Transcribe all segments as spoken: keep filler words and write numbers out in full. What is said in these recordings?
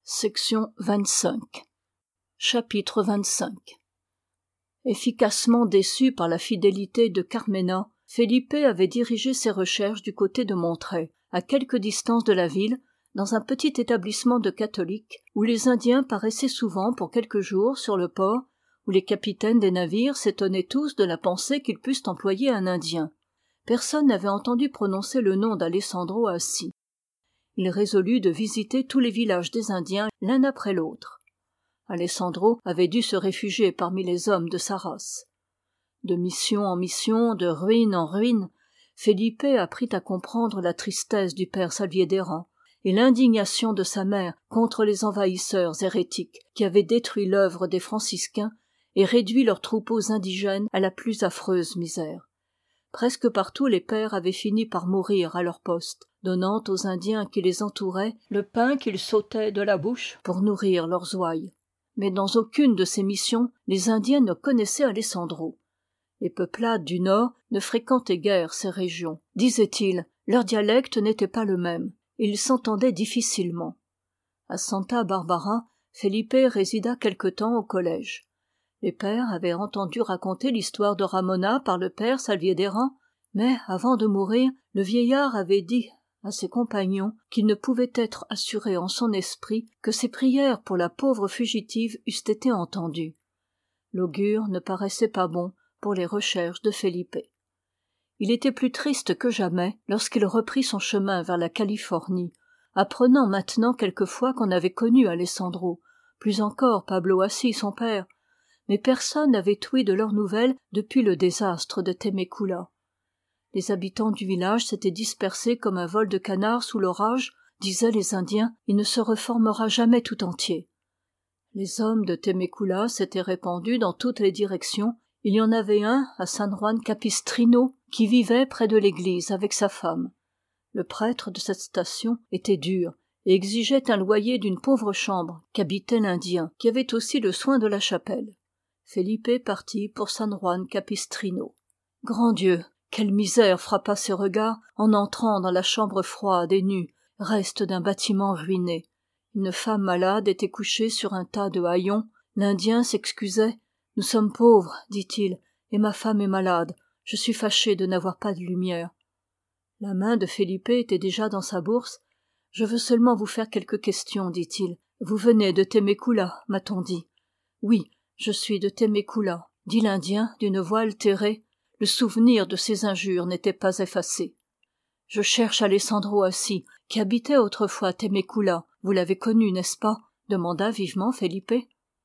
Section vingt-cinq. Chapitre vingt-cinq. Efficacement déçu par la fidélité de Carmena, Felipe avait dirigé ses recherches du côté de Monterey, à quelque distance de la ville, dans un petit établissement de catholiques, où les Indiens paraissaient souvent pour quelques jours sur le port, où les capitaines des navires s'étonnaient tous de la pensée qu'ils pussent employer un Indien. Personne n'avait entendu prononcer le nom d'Alessandro Assi. Il résolut de visiter tous les villages des Indiens l'un après l'autre. Alessandro avait dû se réfugier parmi les hommes de sa race. De mission en mission, de ruine en ruine, Felipe apprit à comprendre la tristesse du père Salviedéran et l'indignation de sa mère contre les envahisseurs hérétiques qui avaient détruit l'œuvre des franciscains et réduit leurs troupeaux indigènes à la plus affreuse misère. Presque partout les pères avaient fini par mourir à leur poste, donnant aux Indiens qui les entouraient le pain qu'ils sautaient de la bouche pour nourrir leurs ouailles. Mais dans aucune de ces missions, les Indiens ne connaissaient Alessandro. Les peuplades du Nord ne fréquentaient guère ces régions. Disait-il, leur dialecte n'était pas le même, et ils s'entendaient difficilement. À Santa Barbara, Felipe résida quelque temps au collège. Les pères avaient entendu raconter l'histoire de Ramona par le père Salviedéran, mais avant de mourir, le vieillard avait dit à ses compagnons qu'il ne pouvait être assuré en son esprit que ses prières pour la pauvre fugitive eussent été entendues. L'augure ne paraissait pas bon pour les recherches de Felipe. Il était plus triste que jamais lorsqu'il reprit son chemin vers la Californie, apprenant maintenant quelquefois qu'on avait connu Alessandro, plus encore Pablo Assi son père, mais personne n'avait ouï de leurs nouvelles depuis le désastre de Temecula. Les habitants du village s'étaient dispersés comme un vol de canards sous l'orage, disaient les Indiens, il ne se reformera jamais tout entier. Les hommes de Temecula s'étaient répandus dans toutes les directions. Il y en avait un à San Juan Capistrino qui vivait près de l'église avec sa femme. Le prêtre de cette station était dur et exigeait un loyer d'une pauvre chambre qu'habitait l'Indien, qui avait aussi le soin de la chapelle. Felipe partit pour San Juan Capistrino. Grand Dieu, quelle misère frappa ses regards en entrant dans la chambre froide et nue, reste d'un bâtiment ruiné. Une femme malade était couchée sur un tas de haillons. L'Indien s'excusait. « Nous sommes pauvres, dit-il, et ma femme est malade. Je suis fâché de n'avoir pas de lumière. » La main de Felipe était déjà dans sa bourse. « Je veux seulement vous faire quelques questions, dit-il. Vous venez de Temecula, m'a-t-on dit. »« Oui, je suis de Temecula, » dit l'Indien d'une voix altérée. Le souvenir de ses injures n'était pas effacé. « Je cherche Alessandro Assi, qui habitait autrefois Temecula. Vous l'avez connu, n'est-ce pas ?» demanda vivement Felipe.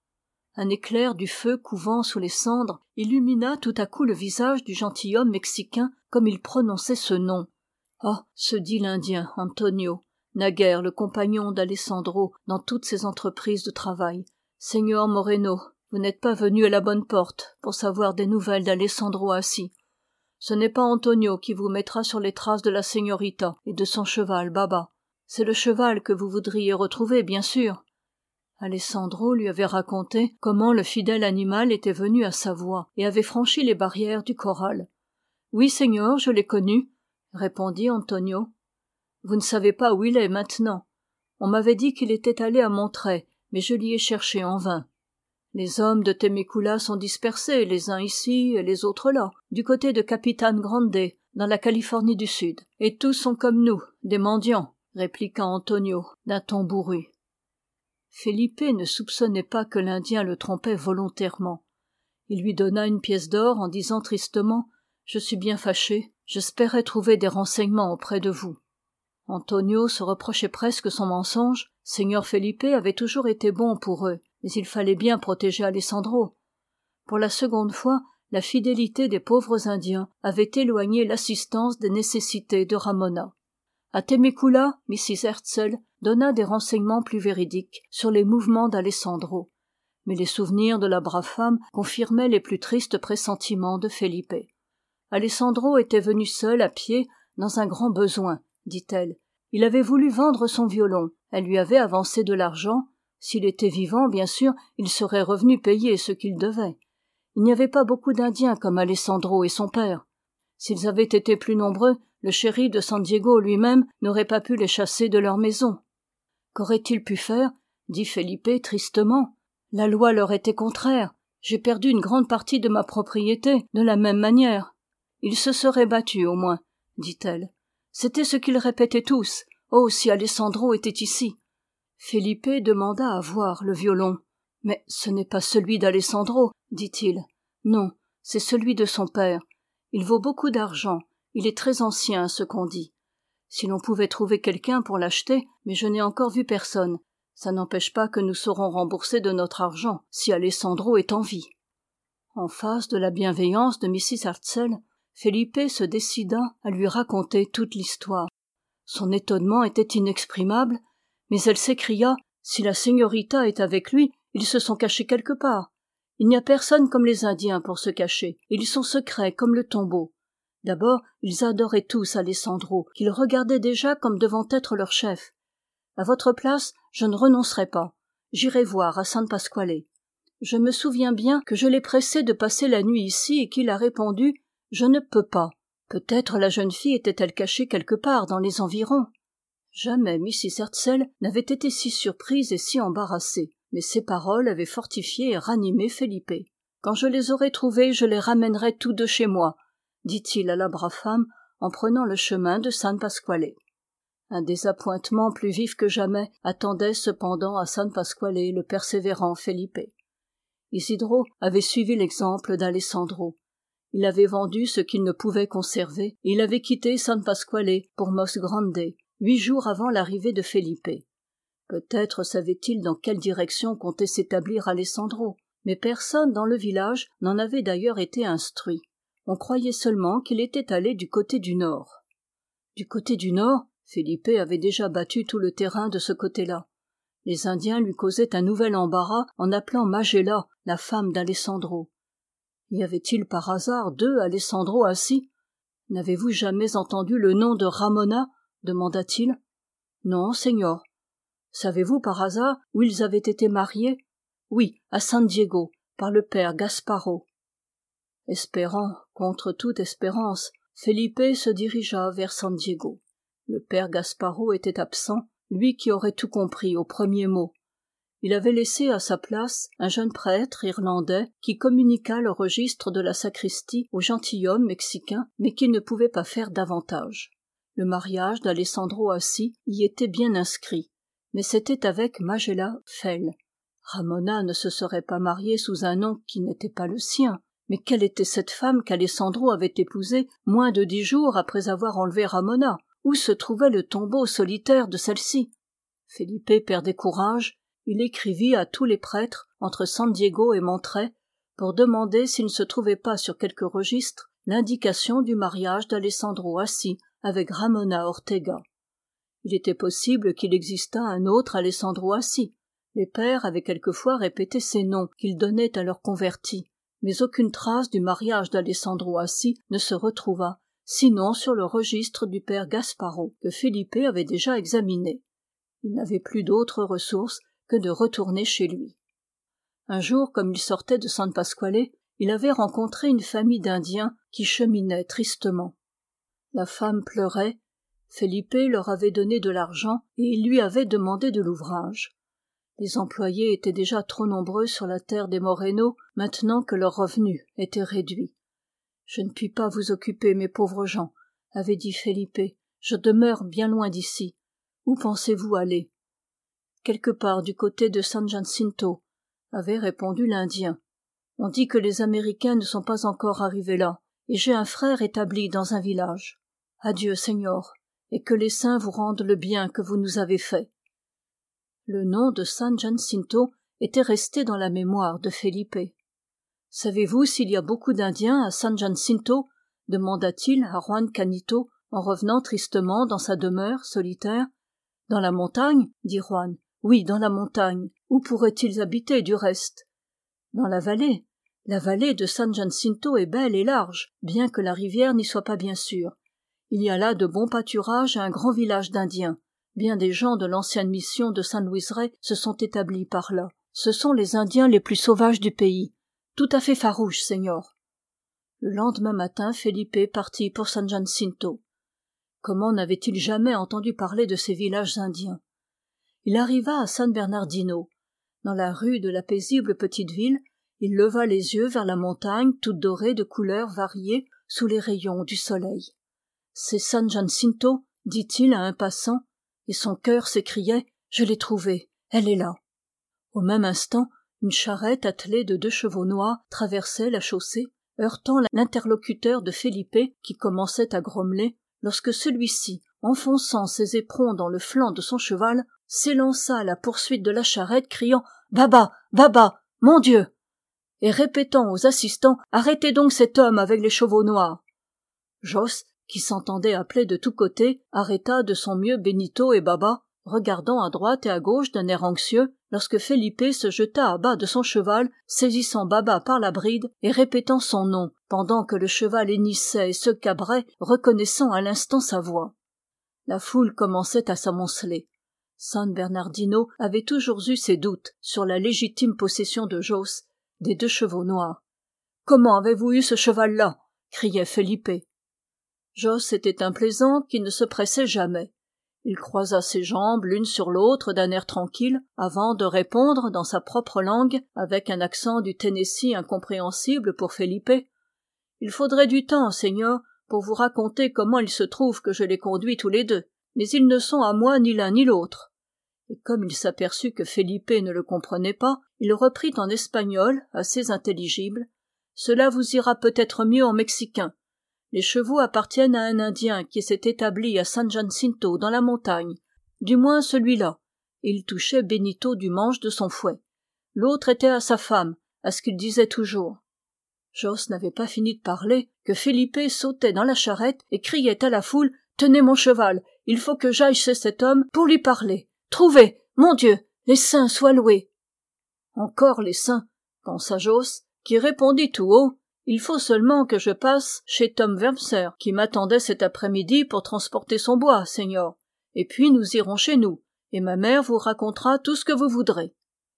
Un éclair du feu couvant sous les cendres illumina tout à coup le visage du gentilhomme mexicain comme il prononçait ce nom. « Ah, se dit l'Indien Antonio, naguère le compagnon d'Alessandro dans toutes ses entreprises de travail. Señor Moreno, vous n'êtes pas venu à la bonne porte pour savoir des nouvelles d'Alessandro Assi. Ce n'est pas Antonio qui vous mettra sur les traces de la señorita et de son cheval Baba. C'est le cheval que vous voudriez retrouver, bien sûr. » Alessandro lui avait raconté comment le fidèle animal était venu à sa voix et avait franchi les barrières du corral. « Oui, Seigneur, je l'ai connu, » répondit Antonio. « Vous ne savez pas où il est maintenant. On m'avait dit qu'il était allé à Monterey, mais je l'y ai cherché en vain. Les hommes de Temecula sont dispersés, les uns ici et les autres là, du côté de Capitan Grande, dans la Californie du Sud. Et tous sont comme nous, des mendiants, » répliqua Antonio d'un ton bourru. Felipe ne soupçonnait pas que l'Indien le trompait volontairement. Il lui donna une pièce d'or en disant tristement « Je suis bien fâché, j'espérais trouver des renseignements auprès de vous. » Antonio se reprochait presque son mensonge. Seigneur Felipe avait toujours été bon pour eux, mais il fallait bien protéger Alessandro. Pour la seconde fois, la fidélité des pauvres Indiens avait éloigné l'assistance des nécessités de Ramona. À Temecula, missus Herzl donna des renseignements plus véridiques sur les mouvements d'Alessandro, mais les souvenirs de la brave femme confirmaient les plus tristes pressentiments de Felipe. Alessandro était venu seul à pied dans un grand besoin, dit-elle. Il avait voulu vendre son violon. Elle lui avait avancé de l'argent. S'il était vivant, bien sûr, il serait revenu payer ce qu'il devait. Il n'y avait pas beaucoup d'Indiens comme Alessandro et son père. S'ils avaient été plus nombreux, le shérif de San Diego lui-même n'aurait pas pu les chasser de leur maison. Qu'aurait-il pu faire? dit Felipe tristement. La loi leur était contraire. J'ai perdu une grande partie de ma propriété de la même manière. Ils se seraient battus au moins, dit-elle. C'était ce qu'ils répétaient tous. Oh, si Alessandro était ici. Felipe demanda à voir le violon. Mais ce n'est pas celui d'Alessandro, dit-il. Non, c'est celui de son père. Il vaut beaucoup d'argent. Il est très ancien, ce qu'on dit. Si l'on pouvait trouver quelqu'un pour l'acheter, mais je n'ai encore vu personne. Ça n'empêche pas que nous serons remboursés de notre argent, si Alessandro est en vie. En face de la bienveillance de missus Hartzell, Felipe se décida à lui raconter toute l'histoire. Son étonnement était inexprimable, mais elle s'écria « Si la señorita est avec lui, ils se sont cachés quelque part. Il n'y a personne comme les Indiens pour se cacher, ils sont secrets comme le tombeau. D'abord, ils adoraient tous Alessandro, qu'ils regardaient déjà comme devant être leur chef. À votre place, je ne renoncerai pas. J'irai voir à San Pasquale. Je me souviens bien que je l'ai pressé de passer la nuit ici et qu'il a répondu « Je ne peux pas ». Peut-être la jeune fille était-elle cachée quelque part dans les environs. Jamais missus Hartzell n'avait été si surprise et si embarrassée, mais ces paroles avaient fortifié et ranimé Felipe. « Quand je les aurai trouvés, je les ramènerai tous deux chez moi », dit-il à la brave femme en prenant le chemin de San Pasquale. Un désappointement plus vif que jamais attendait cependant à San Pasquale le persévérant Felipe. Isidro avait suivi l'exemple d'Alessandro. Il avait vendu ce qu'il ne pouvait conserver et il avait quitté San Pasquale pour Mos Grande, huit jours avant l'arrivée de Felipe. Peut-être savait-il dans quelle direction comptait s'établir Alessandro, mais personne dans le village n'en avait d'ailleurs été instruit. On croyait seulement qu'il était allé du côté du nord. Du côté du nord, Felipe avait déjà battu tout le terrain de ce côté-là. Les Indiens lui causaient un nouvel embarras en appelant Magella, la femme d'Alessandro. Y avait-il par hasard deux Alessandro assis? N'avez-vous jamais entendu le nom de Ramona? Demanda-t-il. Non, señor. Savez-vous par hasard où ils avaient été mariés? Oui, à San Diego, par le père Gasparo. Espérant, contre toute espérance, Felipe se dirigea vers San Diego. Le père Gasparo était absent, lui qui aurait tout compris au premier mot. Il avait laissé à sa place un jeune prêtre irlandais qui communiqua le registre de la sacristie au gentilhomme mexicain, mais qui ne pouvait pas faire davantage. Le mariage d'Alessandro Assi y était bien inscrit, mais c'était avec Magella Fell. Ramona ne se serait pas mariée sous un nom qui n'était pas le sien. Mais quelle était cette femme qu'Alessandro avait épousée moins de dix jours après avoir enlevé Ramona? Où se trouvait le tombeau solitaire de celle-ci? Felipe perdait courage. Il écrivit à tous les prêtres entre San Diego et Monterey pour demander s'il ne se trouvait pas sur quelque registre l'indication du mariage d'Alessandro Assi avec Ramona Ortega. Il était possible qu'il existât un autre Alessandro Assi. Les pères avaient quelquefois répété ces noms qu'ils donnaient à leurs convertis, mais aucune trace du mariage d'Alessandro Assi ne se retrouva, sinon sur le registre du père Gasparo, que Felipe avait déjà examiné. Il n'avait plus d'autre ressource que de retourner chez lui. Un jour, comme il sortait de San Pasquale, il avait rencontré une famille d'Indiens qui cheminaient tristement. La femme pleurait, Felipe leur avait donné de l'argent et il lui avait demandé de l'ouvrage. Les employés étaient déjà trop nombreux sur la terre des Moreno, maintenant que leur revenu était réduit. « Je ne puis pas vous occuper, mes pauvres gens, » avait dit Felipe. « Je demeure bien loin d'ici. Où pensez-vous aller? »« Quelque part du côté de San Jacinto, » avait répondu l'Indien. « On dit que les Américains ne sont pas encore arrivés là, et j'ai un frère établi dans un village. Adieu, Seigneur, et que les saints vous rendent le bien que vous nous avez fait. » Le nom de San Jacinto était resté dans la mémoire de Felipe. « Savez-vous s'il y a beaucoup d'Indiens à San Jacinto ?» demanda-t-il à Juan Canito en revenant tristement dans sa demeure solitaire. « Dans la montagne ?» dit Juan. « Oui, dans la montagne. Où pourraient-ils habiter du reste ?»« Dans la vallée. La vallée de San Jacinto est belle et large, bien que la rivière n'y soit pas bien sûre. Il y a là de bons pâturages et un grand village d'Indiens. Bien des gens de l'ancienne mission de San Luis Rey se sont établis par là. Ce sont les Indiens les plus sauvages du pays. Tout à fait farouches, Seigneur. » Le lendemain matin, Felipe partit pour San Jacinto. Comment n'avait-il jamais entendu parler de ces villages indiens? il arriva à San Bernardino. Dans la rue de la paisible petite ville, il leva les yeux vers la montagne toute dorée de couleurs variées sous les rayons du soleil. « C'est San Jacinto », dit-il à un passant, et son cœur s'écriait « Je l'ai trouvée, elle est là ». Au même instant, une charrette attelée de deux chevaux noirs traversait la chaussée, heurtant l'interlocuteur de Felipe qui commençait à grommeler, lorsque celui-ci, enfonçant ses éperons dans le flanc de son cheval, s'élança à la poursuite de la charrette, criant « Baba, Baba, mon Dieu !» et répétant aux assistants « Arrêtez donc cet homme avec les chevaux noirs !» Josse, qui s'entendait appeler de tous côtés, arrêta de son mieux Benito et Baba, regardant à droite et à gauche d'un air anxieux, lorsque Felipe se jeta à bas de son cheval, saisissant Baba par la bride et répétant son nom, pendant que le cheval hennissait et se cabrait, reconnaissant à l'instant sa voix. La foule commençait à s'amonceler. San Bernardino avait toujours eu ses doutes sur la légitime possession de Josse des deux chevaux noirs. « Comment avez-vous eu ce cheval-là » criait Felipe. Josse était un plaisant qui ne se pressait jamais. Il croisa ses jambes l'une sur l'autre d'un air tranquille, avant de répondre dans sa propre langue, avec un accent du Tennessee incompréhensible pour Felipe. « Il faudrait du temps, Seigneur, pour vous raconter comment il se trouve que je les conduis tous les deux, mais ils ne sont à moi ni l'un ni l'autre. » Et comme il s'aperçut que Felipe ne le comprenait pas, il reprit en espagnol, assez intelligible. « Cela vous ira peut-être mieux en mexicain. Les chevaux appartiennent à un Indien qui s'est établi à San Jacinto dans la montagne, du moins celui-là. » Et il touchait Benito du manche de son fouet. « L'autre était à sa femme, à ce qu'il disait toujours. » Josse n'avait pas fini de parler que Felipe sautait dans la charrette et criait à la foule « Tenez mon cheval, il faut que j'aille chez cet homme pour lui parler. Trouvez, mon Dieu, les saints soient loués !» Encore les saints, pensa Josse, qui répondit tout haut. Il faut seulement que je passe chez Tom Wurmser, qui m'attendait cet après-midi pour transporter son bois, Seigneur. Et puis nous irons chez nous, et ma mère vous racontera tout ce que vous voudrez.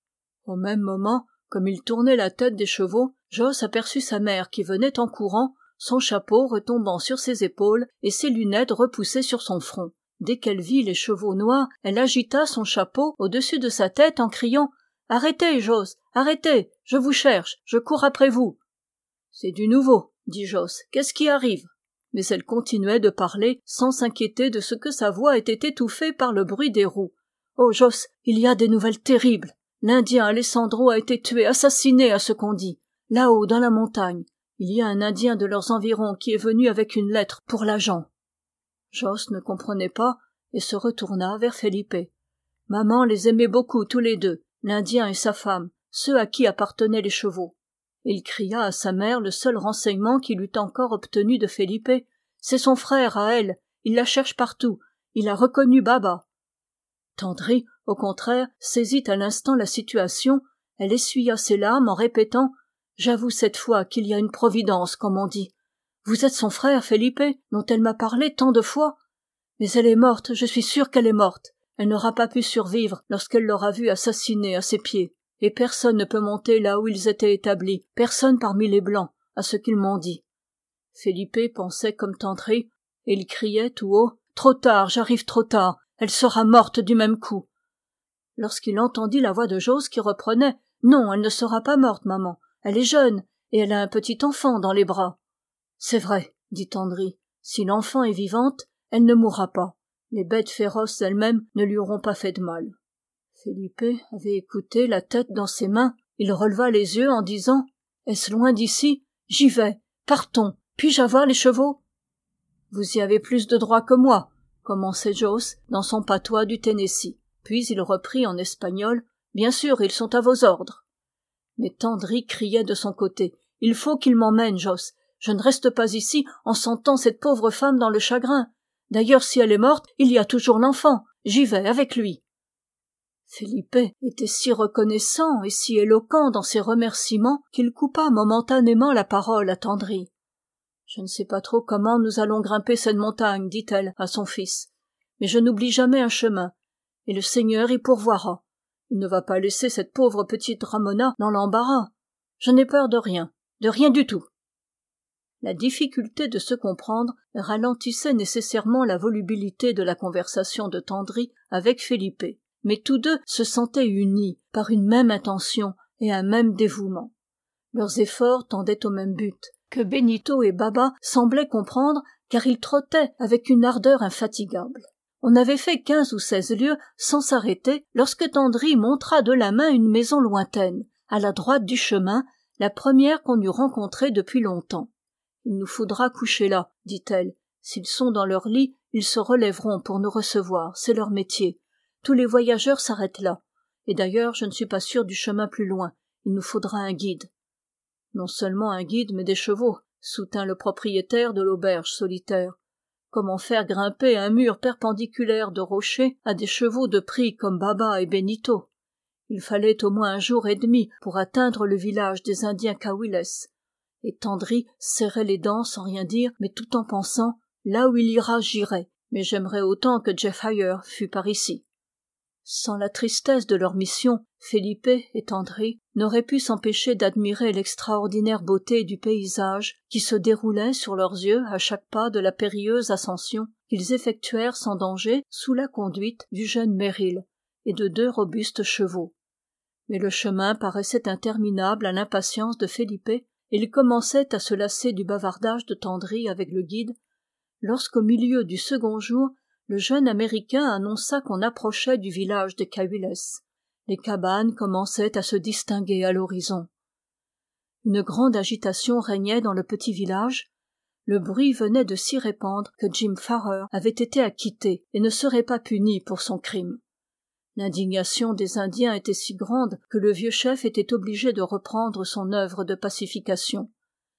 Au même moment, comme il tournait la tête des chevaux, Josse aperçut sa mère qui venait en courant, son chapeau retombant sur ses épaules et ses lunettes repoussées sur son front. Dès qu'elle vit les chevaux noirs, elle agita son chapeau au-dessus de sa tête en criant « Arrêtez, Josse, arrêtez, je vous cherche, je cours après vous !» « C'est du nouveau, » dit Josse, « qu'est-ce qui arrive ?» Mais elle continuait de parler sans s'inquiéter de ce que sa voix était étouffée par le bruit des roues. « Oh, Josse, il y a des nouvelles terribles. L'Indien Alessandro a été tué, assassiné à ce qu'on dit. Là-haut, dans la montagne, il y a un Indien de leurs environs qui est venu avec une lettre pour l'agent. » Josse ne comprenait pas et se retourna vers Felipe. Maman les aimait beaucoup tous les deux, l'Indien et sa femme, ceux à qui appartenaient les chevaux. Et il cria à sa mère le seul renseignement qu'il eût encore obtenu de Felipe. « C'est son frère à elle, il la cherche partout, il a reconnu Baba. » Tendry, au contraire, saisit à l'instant la situation, elle essuya ses larmes en répétant « J'avoue cette fois qu'il y a une providence, comme on dit. Vous êtes son frère, Felipe, dont elle m'a parlé tant de fois. Mais elle est morte, je suis sûre qu'elle est morte. Elle n'aura pas pu survivre lorsqu'elle l'aura vu assassiné à ses pieds. Et personne ne peut monter là où ils étaient établis, personne parmi les Blancs, à ce qu'ils m'ont dit. » Felipe pensait comme Tendry, et il criait tout haut « Trop tard, j'arrive trop tard, elle sera morte du même coup. » Lorsqu'il entendit la voix de Josse qui reprenait « Non, elle ne sera pas morte, maman, elle est jeune, et elle a un petit enfant dans les bras. »« C'est vrai, » dit Tendry, « si l'enfant est vivante, elle ne mourra pas. Les bêtes féroces elles-mêmes ne lui auront pas fait de mal. » Felipe avait écouté, la tête dans ses mains. Il releva les yeux en disant « Est-ce loin d'ici ? J'y vais. Partons. Puis-je avoir les chevaux ?»« Vous y avez plus de droit que moi, » commençait Josse dans son patois du Tennessee. Puis il reprit en espagnol « Bien sûr, ils sont à vos ordres. » Mais Tendry criait de son côté « Il faut qu'il m'emmène, Josse. Je ne reste pas ici en sentant cette pauvre femme dans le chagrin. D'ailleurs, si elle est morte, il y a toujours l'enfant. J'y vais avec lui. » Felipe était si reconnaissant et si éloquent dans ses remerciements qu'il coupa momentanément la parole à Tendry. « Je ne sais pas trop comment nous allons grimper cette montagne, dit-elle à son fils, mais je n'oublie jamais un chemin, et le Seigneur y pourvoira. Il ne va pas laisser cette pauvre petite Ramona dans l'embarras. Je n'ai peur de rien, de rien du tout. » La difficulté de se comprendre ralentissait nécessairement la volubilité de la conversation de Tendry avec Felipe. mais tous deux se sentaient unis par une même intention et un même dévouement. Leurs efforts tendaient au même but, que Benito et Baba semblaient comprendre, car ils trottaient avec une ardeur infatigable. On avait fait quinze ou seize lieues sans s'arrêter lorsque Tendry montra de la main une maison lointaine, à la droite du chemin, la première qu'on eût rencontrée depuis longtemps. « Il nous faudra coucher là, dit-elle. S'ils sont dans leur lit, ils se relèveront pour nous recevoir, c'est leur métier. Tous les voyageurs s'arrêtent là. Et d'ailleurs, je ne suis pas sûre du chemin plus loin. Il nous faudra un guide. » « Non seulement un guide, mais des chevaux, » soutint le propriétaire de l'auberge solitaire. Comment faire grimper un mur perpendiculaire de rochers à des chevaux de prix comme Baba et Benito? Il fallait au moins un jour et demi pour atteindre le village des Indiens Cahuiles. Et Tendry serrait les dents sans rien dire, mais tout en pensant « Là où il ira, j'irai, mais j'aimerais autant que Jeff Hayer fût par ici. » Sans la tristesse de leur mission, Felipe et Tendry n'auraient pu s'empêcher d'admirer l'extraordinaire beauté du paysage qui se déroulait sur leurs yeux à chaque pas de la périlleuse ascension qu'ils effectuèrent sans danger sous la conduite du jeune Merrill et de deux robustes chevaux. Mais le chemin paraissait interminable à l'impatience de Felipe, et il commençait à se lasser du bavardage de Tendry avec le guide, lorsqu'au milieu du second jour, le jeune Américain annonça qu'on approchait du village des Cahuiles. Les cabanes commençaient à se distinguer à l'horizon. Une grande agitation régnait dans le petit village. Le bruit venait de s'y répandre que Jim Farrer avait été acquitté et ne serait pas puni pour son crime. L'indignation des Indiens était si grande que le vieux chef était obligé de reprendre son œuvre de pacification.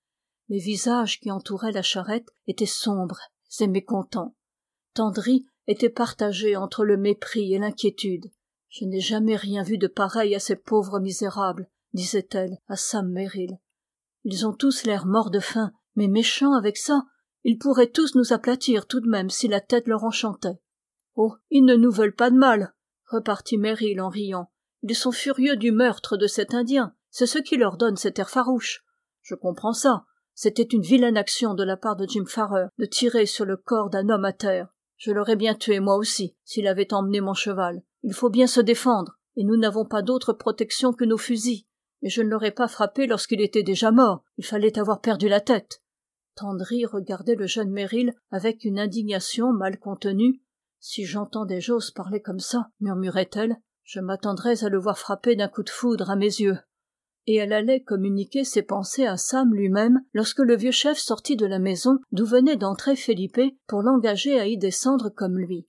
Les visages qui entouraient la charrette étaient sombres et mécontents. Tendry était partagé entre le mépris et l'inquiétude. « Je n'ai jamais rien vu de pareil à ces pauvres misérables, » disait-elle à Sam Merrill. « Ils ont tous l'air morts de faim, mais méchants avec ça. Ils pourraient tous nous aplatir tout de même si la tête leur enchantait. »« Oh, ils ne nous veulent pas de mal, » repartit Merrill en riant. « Ils sont furieux du meurtre de cet Indien. C'est ce qui leur donne cet air farouche. Je comprends ça. C'était une vilaine action de la part de Jim Farrer de tirer sur le corps d'un homme à terre. Je l'aurais bien tué moi aussi, s'il avait emmené mon cheval. Il faut bien se défendre, et nous n'avons pas d'autre protection que nos fusils. Mais je ne l'aurais pas frappé lorsqu'il était déjà mort. Il fallait avoir perdu la tête. » Tendry regardait le jeune Merrill avec une indignation mal contenue. « Si j'entendais Josse parler comme ça, » murmurait-elle, « je m'attendrais à le voir frapper d'un coup de foudre à mes yeux. » Et elle allait communiquer ses pensées à Sam lui-même lorsque le vieux chef sortit de la maison d'où venait d'entrer Felipe pour l'engager à y descendre comme lui.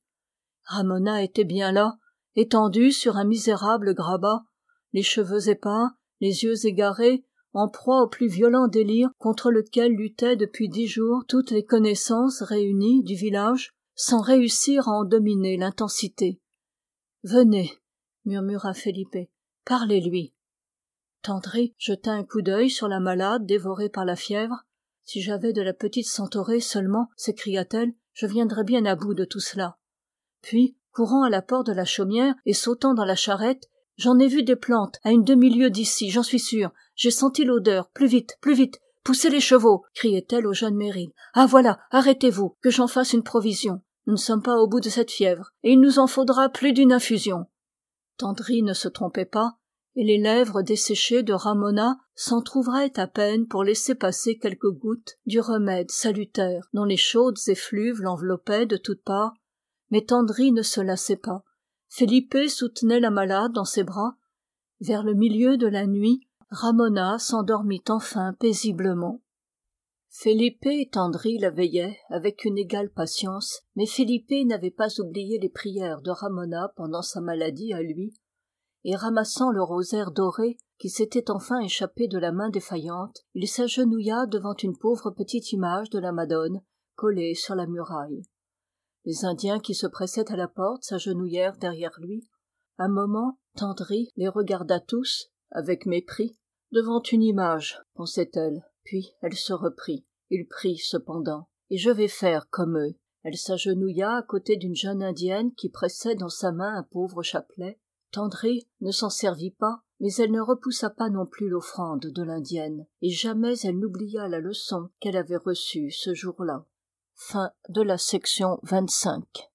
Ramona était bien là, étendue sur un misérable grabat, les cheveux épars, les yeux égarés, en proie au plus violent délire contre lequel luttaient depuis dix jours toutes les connaissances réunies du village, sans réussir à en dominer l'intensité. « Venez, » murmura Felipe, « parlez-lui. » Tendry jeta un coup d'œil sur la malade dévorée par la fièvre. « Si j'avais de la petite centaurée seulement, » s'écria-t-elle, « je viendrais bien à bout de tout cela. » Puis, courant à la porte de la chaumière et sautant dans la charrette, « J'en ai vu des plantes à une demi-lieue d'ici, j'en suis sûre. J'ai senti l'odeur. Plus vite, plus vite. Poussez les chevaux » criait-elle au jeune Merrill. « Ah voilà, arrêtez-vous, que j'en fasse une provision. Nous ne sommes pas au bout de cette fièvre, et il nous en faudra plus d'une infusion. » Tendry ne se trompait pas, et les lèvres desséchées de Ramona s'entr'ouvraient à peine pour laisser passer quelques gouttes du remède salutaire dont les chaudes effluves l'enveloppaient de toutes parts. Mais Tendry ne se lassait pas. Felipe soutenait la malade dans ses bras. Vers le milieu de la nuit, Ramona s'endormit enfin paisiblement. Felipe et Tendry la veillaient avec une égale patience, mais Felipe n'avait pas oublié les prières de Ramona pendant sa maladie à lui, et ramassant le rosaire doré qui s'était enfin échappé de la main défaillante, il s'agenouilla devant une pauvre petite image de la Madone collée sur la muraille. Les Indiens qui se pressaient à la porte s'agenouillèrent derrière lui. Un moment, Tendry les regarda tous, avec mépris, devant une image, pensait-elle, puis elle se reprit. Il prie cependant, et je vais faire comme eux. Elle s'agenouilla à côté d'une jeune indienne qui pressait dans sa main un pauvre chapelet. Tendry ne s'en servit pas, mais elle ne repoussa pas non plus l'offrande de l'indienne, et jamais elle n'oublia la leçon qu'elle avait reçue ce jour-là. Fin de la section vingt-cinq.